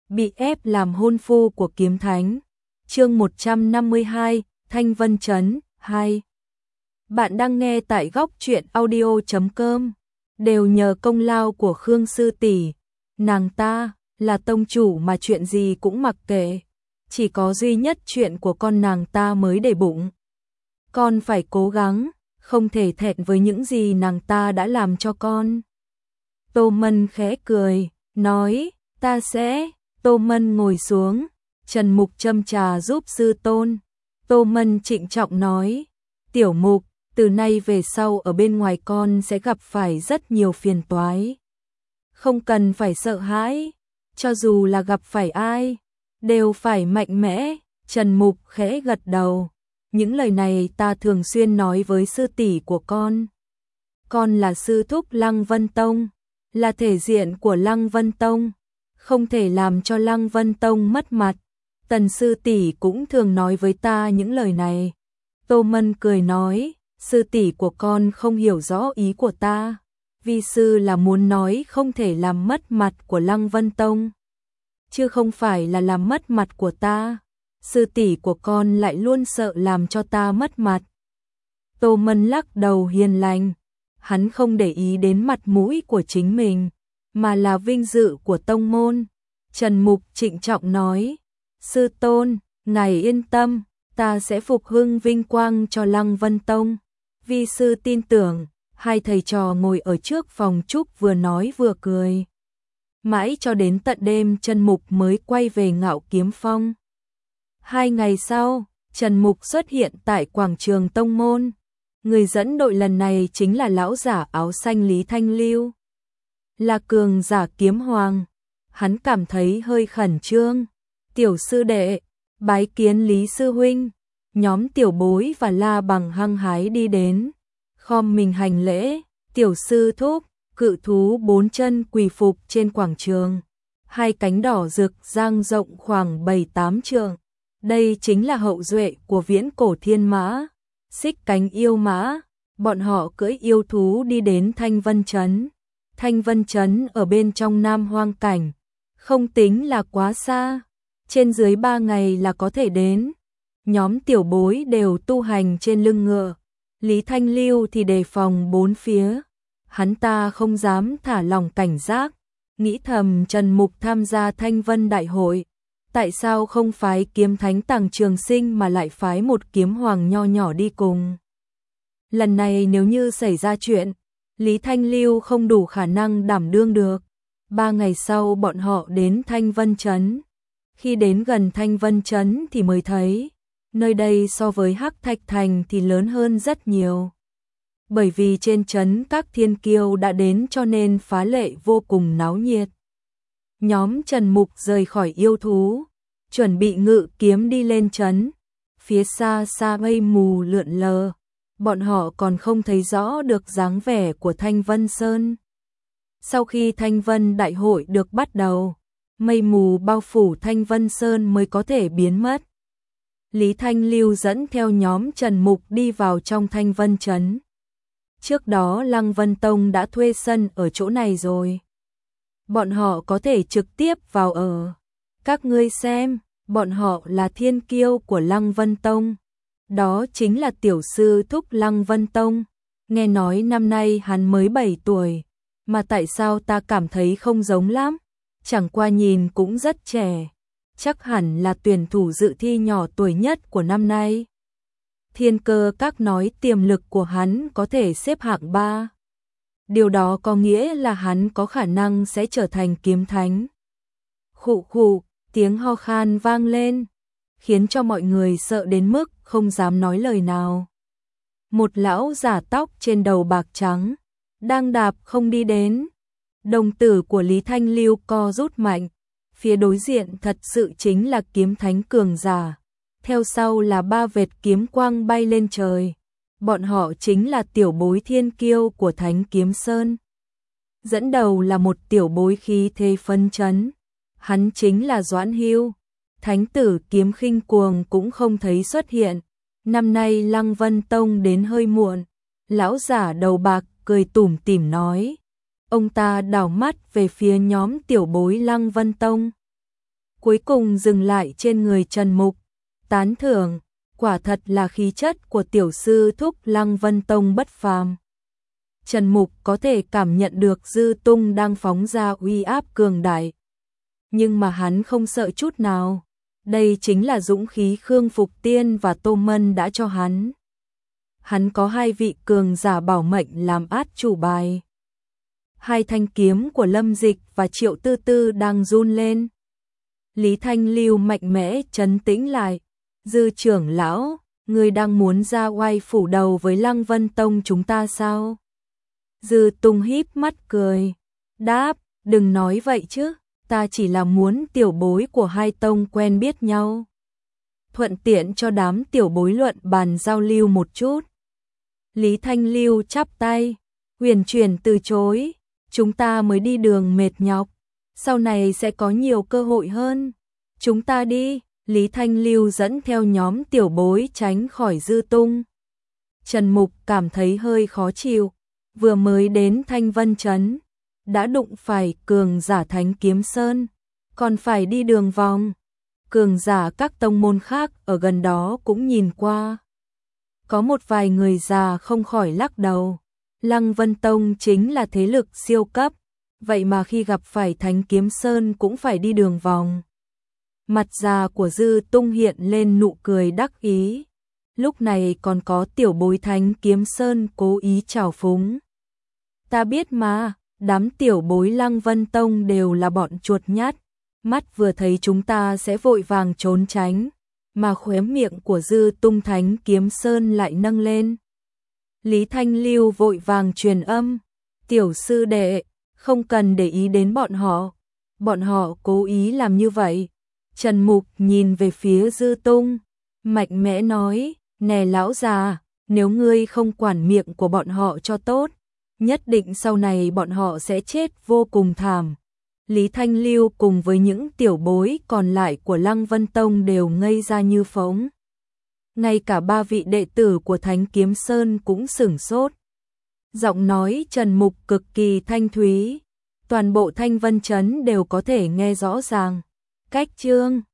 bị ép làm hôn phu của kiếm thánh. Chương 152, Thanh Vân Trấn 2. Bạn đang nghe tại góc truyện audio.com. Đều nhờ công lao của Khương sư tỷ, nàng ta là tông chủ mà chuyện gì cũng mặc kệ, chỉ có duy nhất chuyện của con nàng ta mới để bụng. Con phải cố gắng, không thể thẹn với những gì nàng ta đã làm cho con. Tô Mân khẽ cười, nói, ta sẽ. Tô Mân ngồi xuống, Trần Mục châm trà giúp sư tôn. Tô Mân trịnh trọng nói, Tiểu Mục, từ nay về sau ở bên ngoài con sẽ gặp phải rất nhiều phiền toái. Không cần phải sợ hãi, cho dù là gặp phải ai, đều phải mạnh mẽ. Trần Mục khẽ gật đầu, những lời này ta thường xuyên nói với sư tỷ của con. Con là sư thúc Lăng Vân Tông, là thể diện của Lăng Vân Tông, không thể làm cho Lăng Vân Tông mất mặt. Tần sư tỷ cũng thường nói với ta những lời này. Tô Mân cười nói, sư tỷ của con không hiểu rõ ý của ta. Vi sư là muốn nói không thể làm mất mặt của Lăng Vân Tông, chứ không phải là làm mất mặt của ta. Sư tỷ của con lại luôn sợ làm cho ta mất mặt. Tô Mân lắc đầu hiền lành, hắn không để ý đến mặt mũi của chính mình, mà là vinh dự của tông môn. Trần Mục trịnh trọng nói, sư tôn, ngài yên tâm, ta sẽ phục hưng vinh quang cho Lăng Vân Tông. Vi sư tin tưởng. Hai thầy trò ngồi ở trước phòng trúc vừa nói vừa cười. Mãi cho đến tận đêm Trần Mục mới quay về Ngạo Kiếm Phong. 2 ngày sau, Trần Mục xuất hiện tại quảng trường tông môn. Người dẫn đội lần này chính là lão giả áo xanh Lý Thanh Lưu, là cường giả kiếm hoàng. Hắn cảm thấy hơi khẩn trương. Tiểu sư đệ, bái kiến Lý sư huynh. Nhóm Tiểu Bối và La Bằng hăng hái đi đến, khom mình hành lễ. Tiểu sư thúc. Cự thú 4 chân quỳ phục trên quảng trường, hai cánh đỏ rực dang rộng khoảng 7-8 trượng. Đây chính là hậu duệ của viễn cổ thiên mã, xích cánh yêu mã. Bọn họ cưỡi yêu thú đi đến Thanh Vân Trấn. Thanh Vân Trấn ở bên trong Nam Hoang Cảnh, không tính là quá xa, trên dưới 3 ngày là có thể đến. Nhóm Tiểu Bối đều tu hành trên lưng ngựa, Lý Thanh Lưu thì đề phòng bốn phía. Hắn ta không dám thả lỏng cảnh giác, nghĩ thầm Trần Mục tham gia Thanh Vân Đại hội, tại sao không phái kiếm thánh Tằng Trường Sinh mà lại phái một kiếm hoàng nho nhỏ đi cùng. Lần này nếu như xảy ra chuyện, Lý Thanh Lưu không đủ khả năng đảm đương được. 3 ngày sau bọn họ đến Thanh Vân Trấn. Khi đến gần Thanh Vân Trấn thì mới thấy, nơi đây so với Hắc Thạch Thành thì lớn hơn rất nhiều. Bởi vì trên trấn các thiên kiêu đã đến cho nên phá lệ vô cùng náo nhiệt. Nhóm Trần Mục rời khỏi yêu thú, chuẩn bị ngự kiếm đi lên trấn. Phía xa xa mây mù lượn lờ, bọn họ còn không thấy rõ được dáng vẻ của Thanh Vân Sơn. Sau khi Thanh Vân Đại hội được bắt đầu, mây mù bao phủ Thanh Vân Sơn mới có thể biến mất. Lý Thanh Lưu dẫn theo nhóm Trần Mục đi vào trong Thanh Vân Trấn. Trước đó Lăng Vân Tông đã thuê sân ở chỗ này rồi, bọn họ có thể trực tiếp vào ở. Các ngươi xem, bọn họ là thiên kiêu của Lăng Vân Tông. Đó chính là tiểu sư thúc Lăng Vân Tông. Nghe nói năm nay hắn mới 7 tuổi, mà tại sao ta cảm thấy không giống lắm? Chẳng qua nhìn cũng rất trẻ, chắc hẳn là tuyển thủ dự thi nhỏ tuổi nhất của năm nay. Thiên Cơ Các nói tiềm lực của hắn có thể xếp hạng 3. Điều đó có nghĩa là hắn có khả năng sẽ trở thành kiếm thánh. Khụ khụ, tiếng ho khan vang lên, khiến cho mọi người sợ đến mức không dám nói lời nào. Một lão giả tóc trên đầu bạc trắng, đang đạp không đi đến. Đồng tử của Lý Thanh Lưu co rút mạnh, phía đối diện thật sự chính là kiếm thánh cường giả. Theo sau là 3 vệt kiếm quang bay lên trời. Bọn họ chính là tiểu bối thiên kiêu của Thánh Kiếm Sơn. Dẫn đầu là một tiểu bối khí thế phấn chấn. Hắn chính là Doãn Hưu. Thánh tử kiếm khinh cuồng cũng không thấy xuất hiện. Năm nay Lăng Vân Tông đến hơi muộn. Lão giả đầu bạc cười tủm tỉm nói. Ông ta đảo mắt về phía nhóm tiểu bối Lăng Vân Tông. cuối cùng dừng lại trên người Trần Mục, tán thưởng, quả thật là khí chất của tiểu sư thúc Lăng Vân Tông bất phàm. Trần Mục có thể cảm nhận được Dư Tung đang phóng ra uy áp cường đại. Nhưng mà hắn không sợ chút nào. Đây chính là dũng khí Khương Phục Tiên và Tô Mân đã cho hắn. Hắn có hai vị cường giả bảo mệnh làm át chủ bài. Hai thanh kiếm của Lâm Dịch và Triệu Tư Tư đang run lên. Lý Thanh Lưu mạnh mẽ trấn tĩnh lại. Dư trưởng lão, ngươi đang muốn ra oai phủ đầu với Lăng Vân Tông chúng ta sao? Dư Tung híp mắt cười. Đáp, đừng nói vậy chứ, ta chỉ là muốn tiểu bối của hai tông quen biết nhau. Thuận tiện cho đám tiểu bối luận bàn giao lưu một chút. Lý Thanh Lưu chắp tay, huyền chuyển từ chối, chúng ta mới đi đường mệt nhọc, sau này sẽ có nhiều cơ hội hơn. Chúng ta đi, Lý Thanh Lưu dẫn theo nhóm tiểu bối tránh khỏi Dư Tung. Trần Mục cảm thấy hơi khó chịu, vừa mới đến Thanh Vân Trấn, đã đụng phải cường giả Thánh Kiếm Sơn, còn phải đi đường vòng. Cường giả các tông môn khác ở gần đó cũng nhìn qua. Có một vài người già không khỏi lắc đầu. Lăng Vân Tông chính là thế lực siêu cấp, vậy mà khi gặp phải Thánh Kiếm Sơn cũng phải đi đường vòng. Mặt già của Dư Tung hiện lên nụ cười đắc ý. Lúc này còn có tiểu bối Thánh Kiếm Sơn cố ý trào phúng. Ta biết mà, đám tiểu bối Lăng Vân Tông đều là bọn chuột nhát, mắt vừa thấy chúng ta sẽ vội vàng trốn tránh, mà khóe miệng của Dư Tung Thánh Kiếm Sơn lại nâng lên. Lý Thanh Lưu vội vàng truyền âm, tiểu sư đệ, không cần để ý đến bọn họ cố ý làm như vậy. Trần Mục nhìn về phía Dư Tung, mạnh mẽ nói, nè lão già, nếu ngươi không quản miệng của bọn họ cho tốt, nhất định sau này bọn họ sẽ chết vô cùng thảm. Lý Thanh Lưu cùng với những tiểu bối còn lại của Lăng Vân Tông đều ngây ra như phỗng. Ngay cả ba vị đệ tử của Thánh Kiếm Sơn cũng sửng sốt. Giọng nói Trần Mục cực kỳ thanh thúy, toàn bộ Thanh Vân Trấn đều có thể nghe rõ ràng. Cách chương